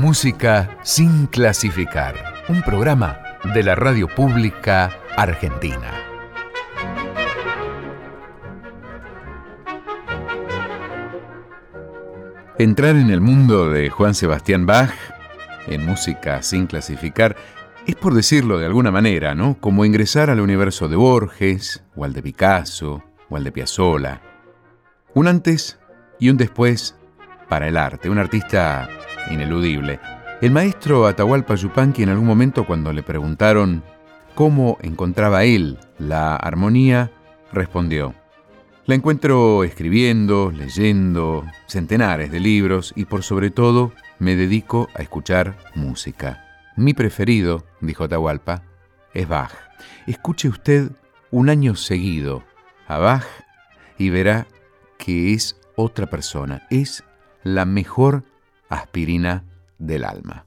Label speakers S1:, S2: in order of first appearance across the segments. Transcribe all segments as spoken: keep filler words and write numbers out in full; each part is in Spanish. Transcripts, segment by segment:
S1: Música sin clasificar, un programa de la radio pública argentina. Entrar en el mundo de Juan Sebastián Bach, en Música sin clasificar, es, por decirlo de alguna manera, ¿no?, como ingresar al universo de Borges, o al de Picasso, o al de Piazzolla. Un antes y un después para el arte, un artista ineludible. El maestro Atahualpa Yupanqui, en algún momento, cuando le preguntaron cómo encontraba él la armonía, respondió: la encuentro escribiendo, leyendo centenares de libros y, por sobre todo, me dedico a escuchar música. Mi preferido, dijo Atahualpa, es Bach. Escuche usted un año seguido a Bach y verá que es otra persona. Es la mejor aspirina del alma.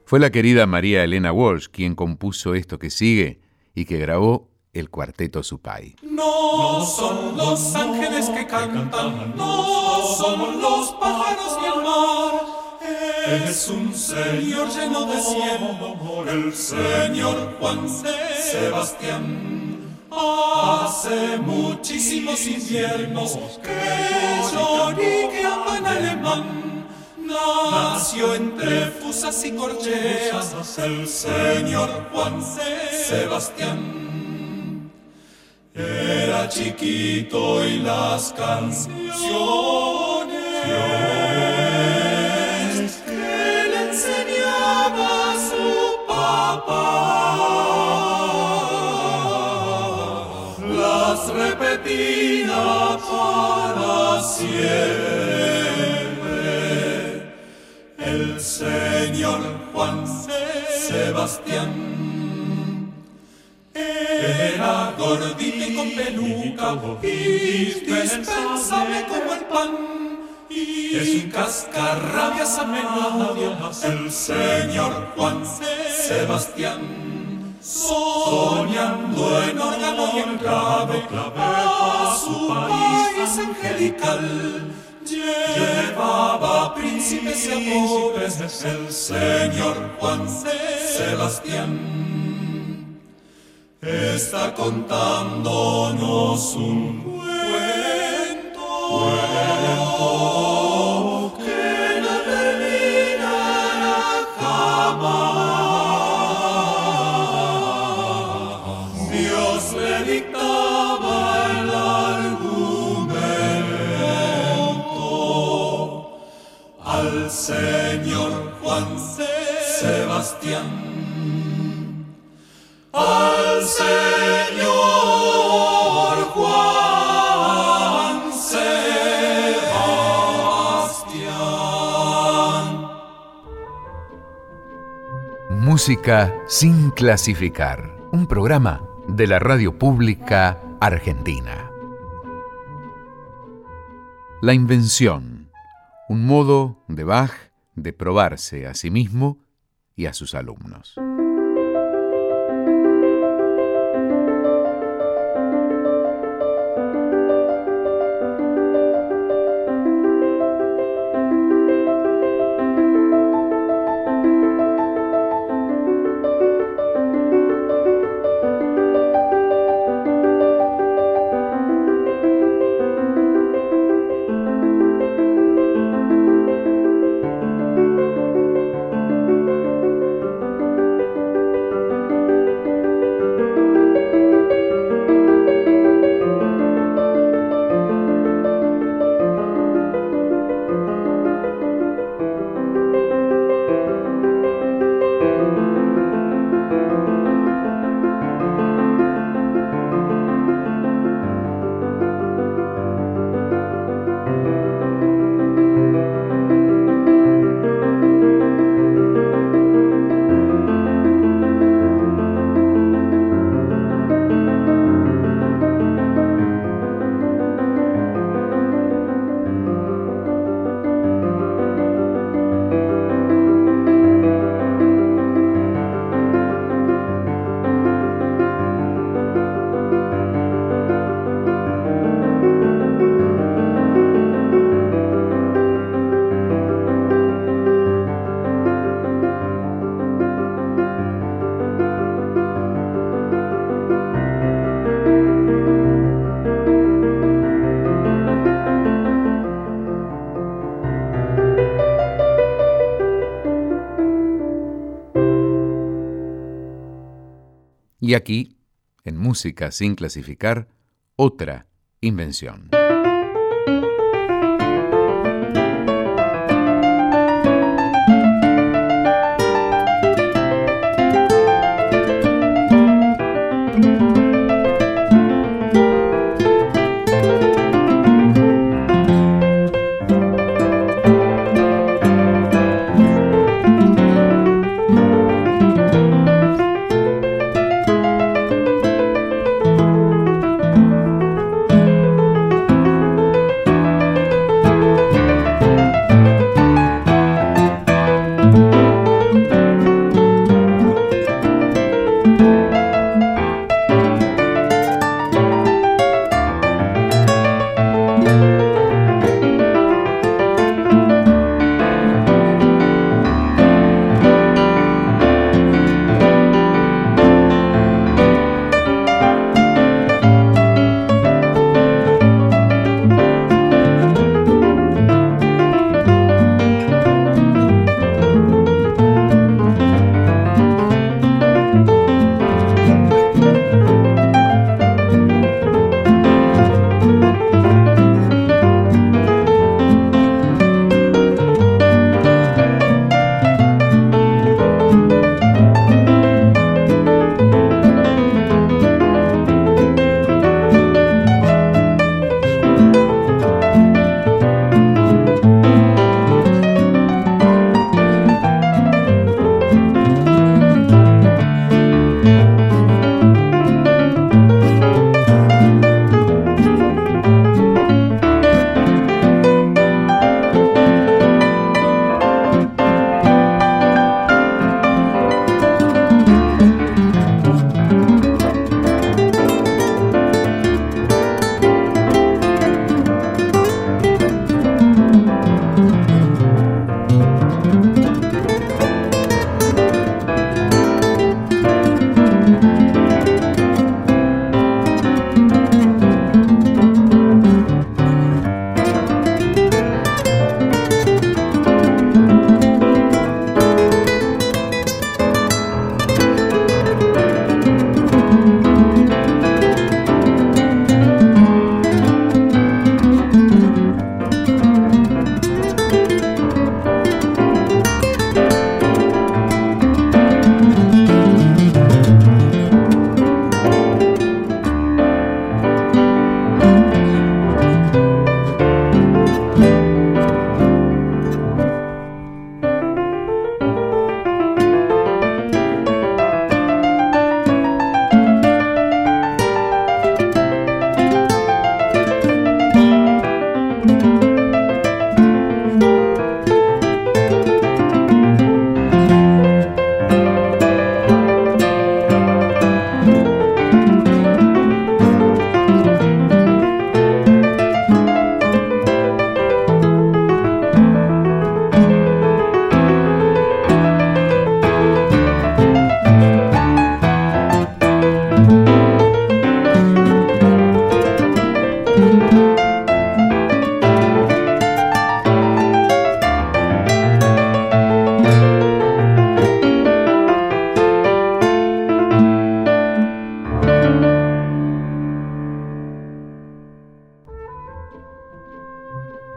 S1: Fue la querida María Elena Walsh quien compuso esto que sigue y que grabó el Cuarteto Supay.
S2: No son los ángeles que cantan, no son los pájaros ni el mar. Es un señor lleno de cielo, el señor Juan Sebastián. Hace muchísimos inviernos que lloriqueaba en alemán. Nació entre fusas y corcheas el señor Juan Sebastián. Era chiquito y las canciones que le enseñaba su papá las repetía para siempre. El señor Juan Sebastián era gordito y con peluca, indispensable como el pan, y es un cascarrabias a menudo, el señor Juan Sebastián, soñando en órgano y en clave, a su país angelical, llevaba príncipes y a pobres, el señor Juan Sebastián. Está contándonos un cuento, cuento que no terminará jamás. Dios le dictaba el argumento al señor Juan Sebastián. Al señor Juan Sebastián.
S1: Música sin clasificar, un programa de la Radio Pública Argentina. La invención, un modo de Bach de probarse a sí mismo y a sus alumnos. Y aquí, en Música sin clasificar, otra invención.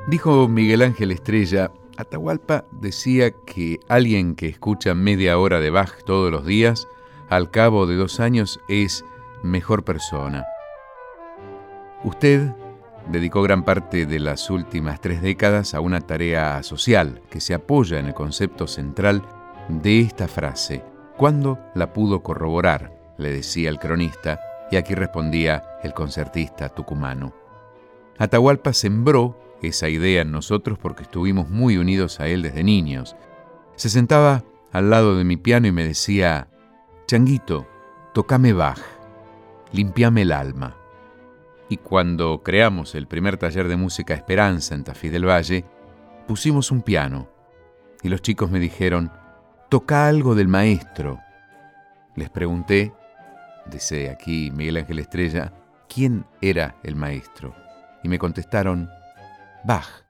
S1: Dijo Miguel Ángel Estrella, Atahualpa decía que alguien que escucha media hora de Bach todos los días, al cabo de dos años es mejor persona. Usted dedicó gran parte de las últimas tres décadas a una tarea social que se apoya en el concepto central de esta frase. ¿Cuándo la pudo corroborar?, le decía el cronista, y aquí respondía el concertista tucumano. Atahualpa sembró esa idea en nosotros porque estuvimos muy unidos a él desde niños. Se sentaba al lado de mi piano y me decía, Changuito, tocame Bach, limpiame el alma. Y cuando creamos el primer taller de música Esperanza en Tafí del Valle, pusimos un piano y los chicos me dijeron, toca algo del maestro. Les pregunté, dice aquí Miguel Ángel Estrella, ¿quién era el maestro? Y me contestaron, Bach.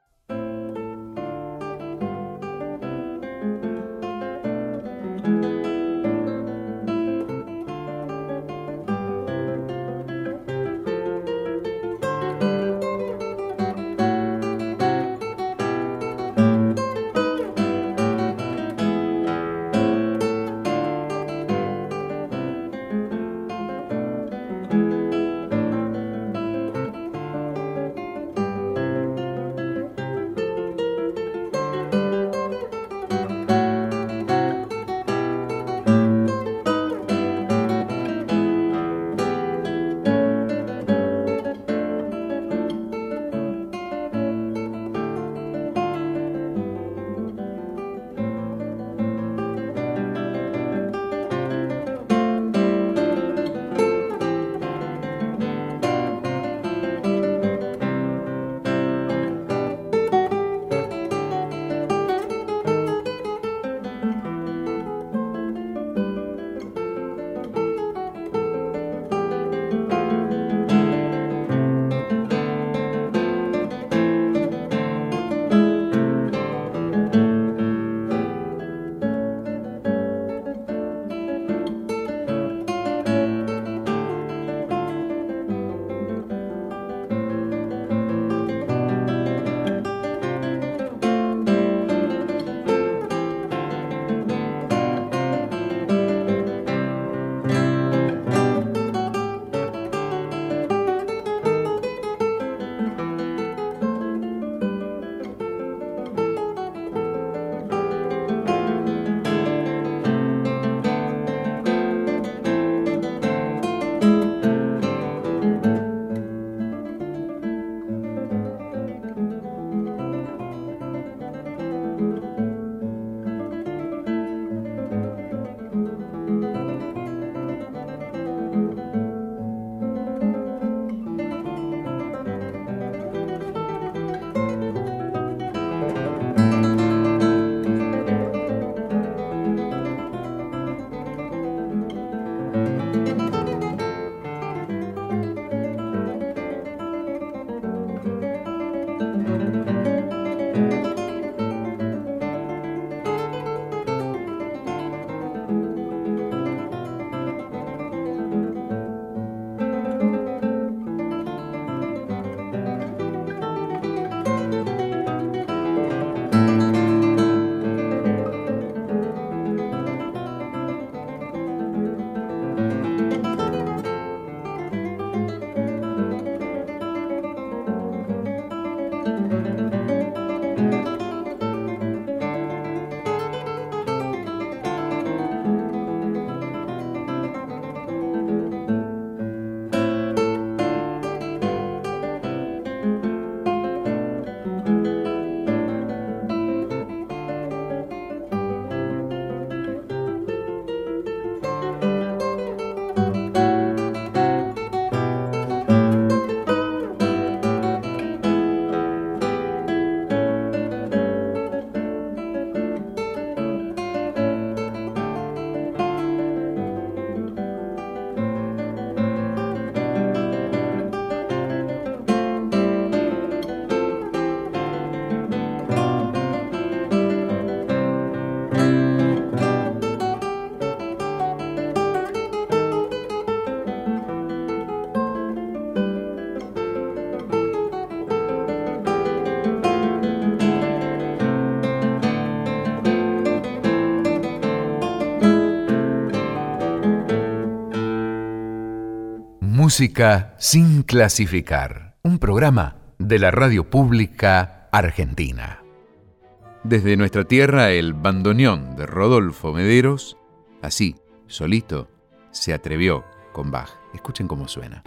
S1: Música sin clasificar, un programa de la radio pública argentina. Desde nuestra tierra, el bandoneón de Rodolfo Mederos, así, solito, se atrevió con Bach. Escuchen cómo suena.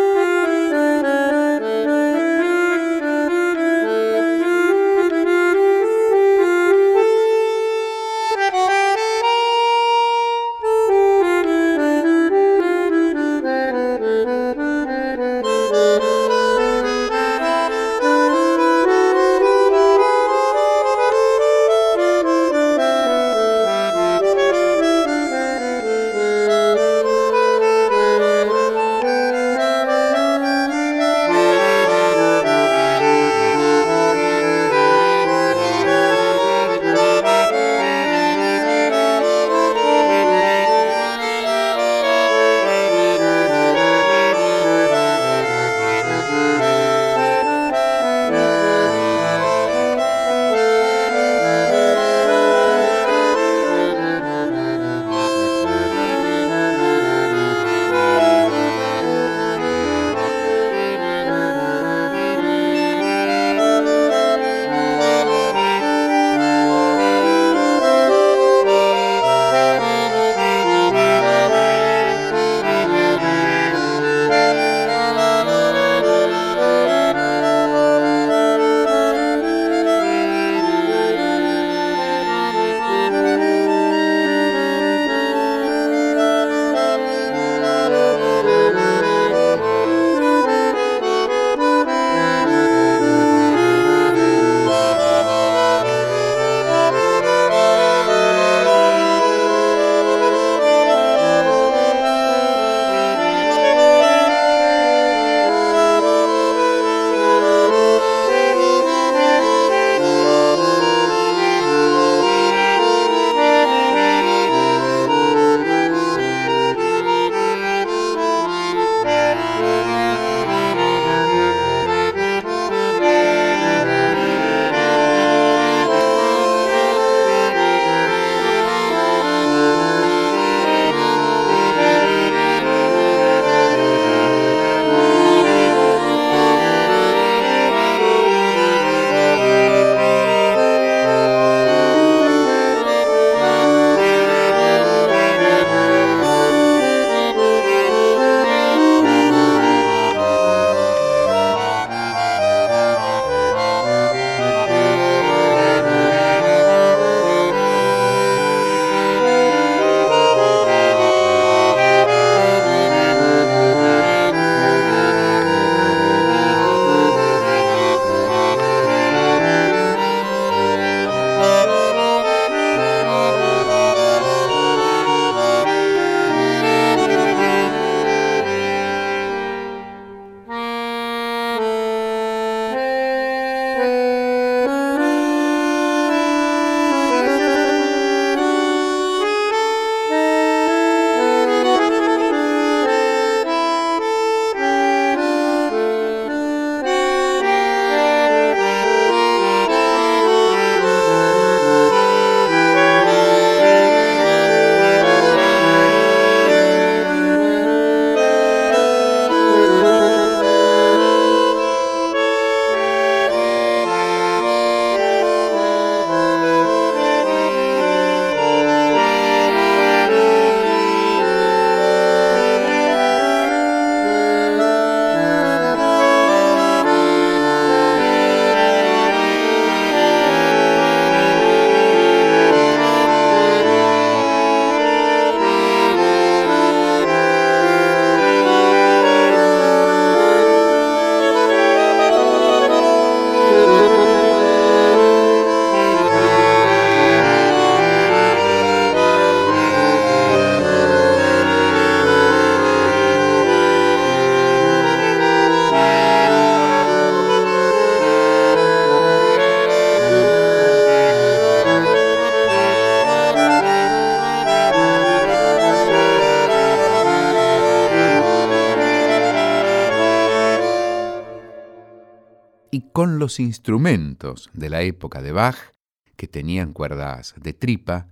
S1: y con los instrumentos de la época de Bach, que tenían cuerdas de tripa,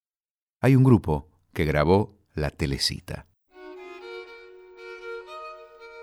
S1: hay un grupo que grabó la Telecita.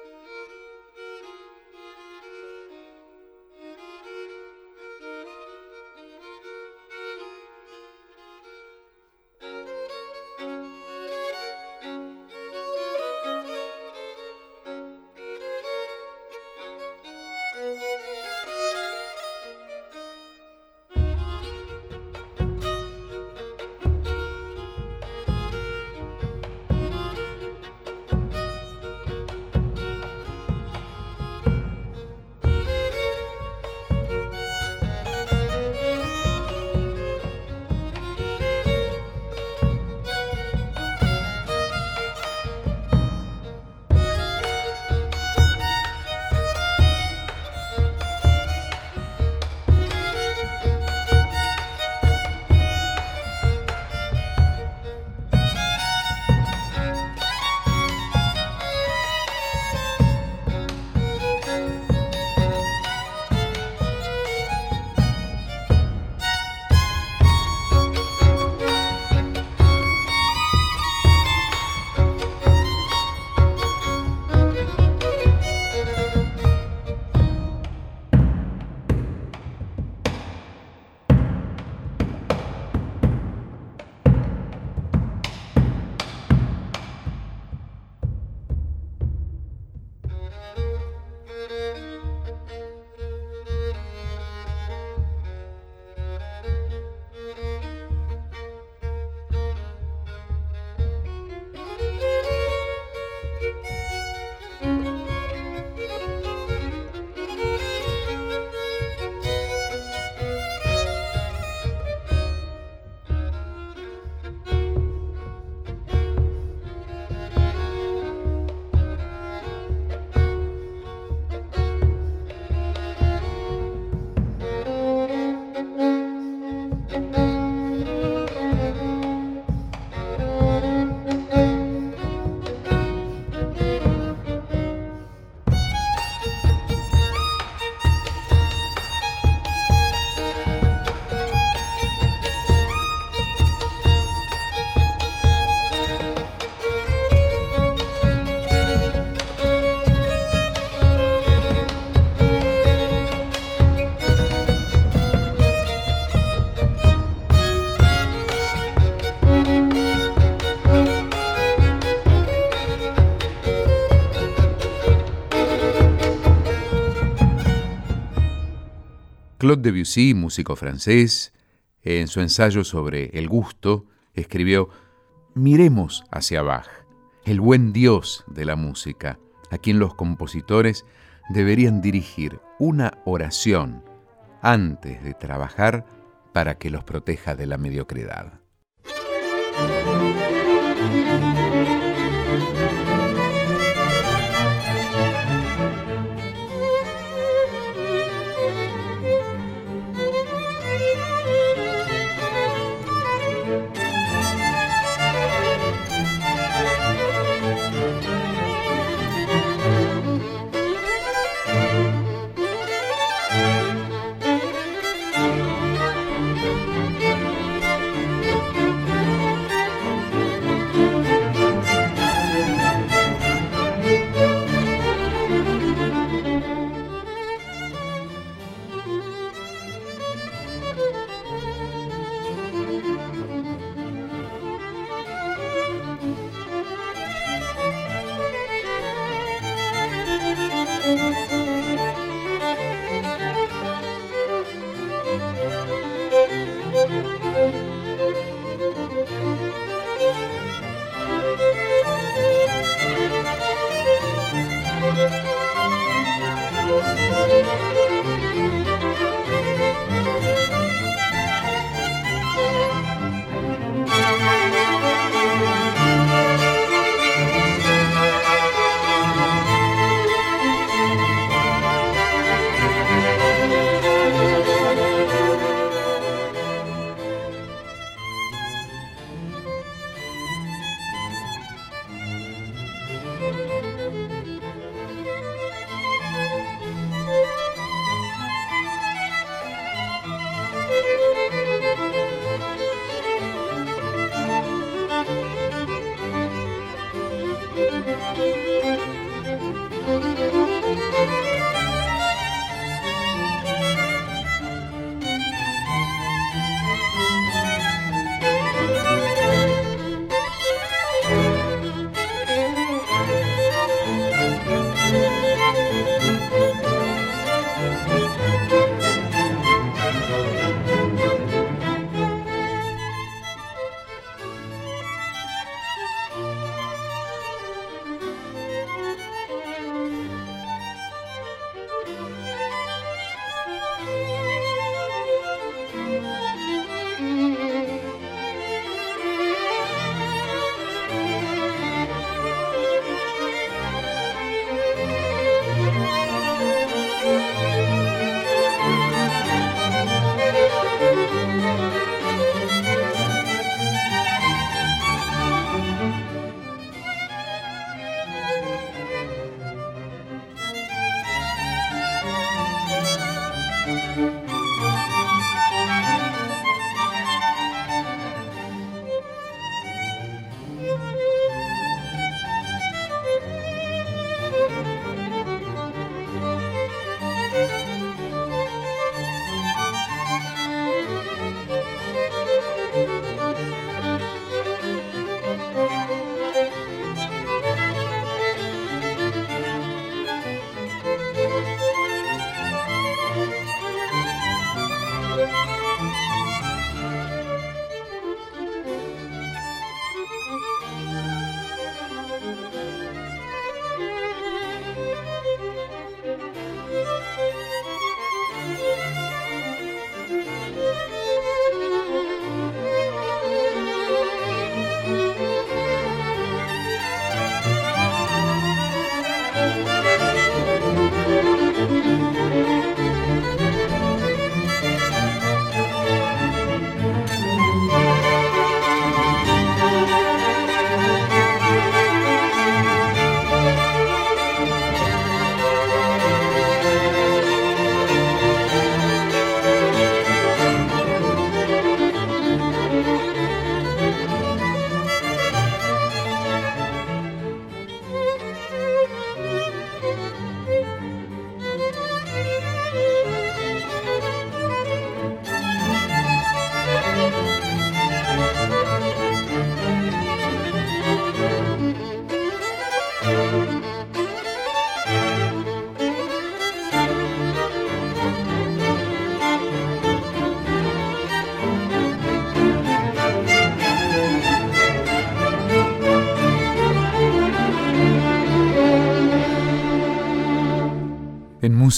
S1: Claude Debussy, músico francés, en su ensayo sobre el gusto, escribió: miremos hacia Bach, el buen Dios de la música, a quien los compositores deberían dirigir una oración antes de trabajar para que los proteja de la mediocridad.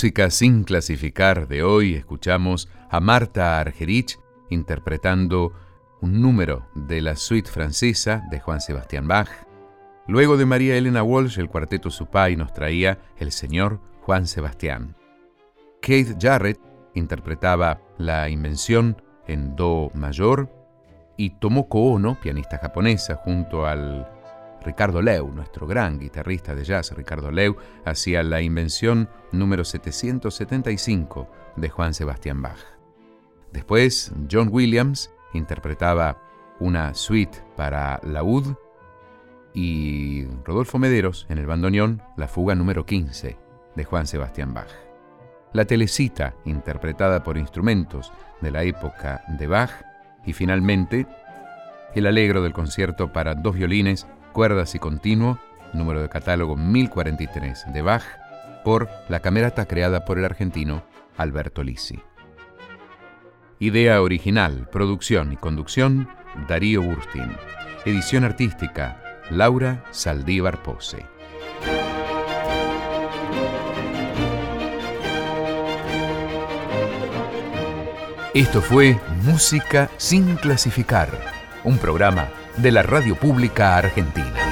S1: Música sin clasificar de hoy escuchamos a Marta Argerich interpretando un número de la suite francesa de Johann Sebastian Bach. Luego de María Elena Walsh, el cuarteto Supay nos traía El Señor Juan Sebastián. Keith Jarrett interpretaba La Invención en do mayor y Tomoko Ono, pianista japonesa, junto al Ricardo Leu, nuestro gran guitarrista de jazz, Ricardo Leu, hacía La Invención número setecientos setenta y cinco de Johann Sebastian Bach. Después, John Williams interpretaba una suite para laúd y Rodolfo Mederos en el bandoneón la fuga número quince de Johann Sebastian Bach. La Telecita, interpretada por instrumentos de la época de Bach, y finalmente el Allegro del concierto para dos violines, cuerdas y continuo, número de catálogo mil cuarenta y tres de Bach, por la camerata creada por el argentino Alberto Lisi. Idea original, producción y conducción, Darío Burstin. Edición artística, Laura Saldívar Pose. Esto fue Música sin clasificar, un programa de la Radio Pública Argentina.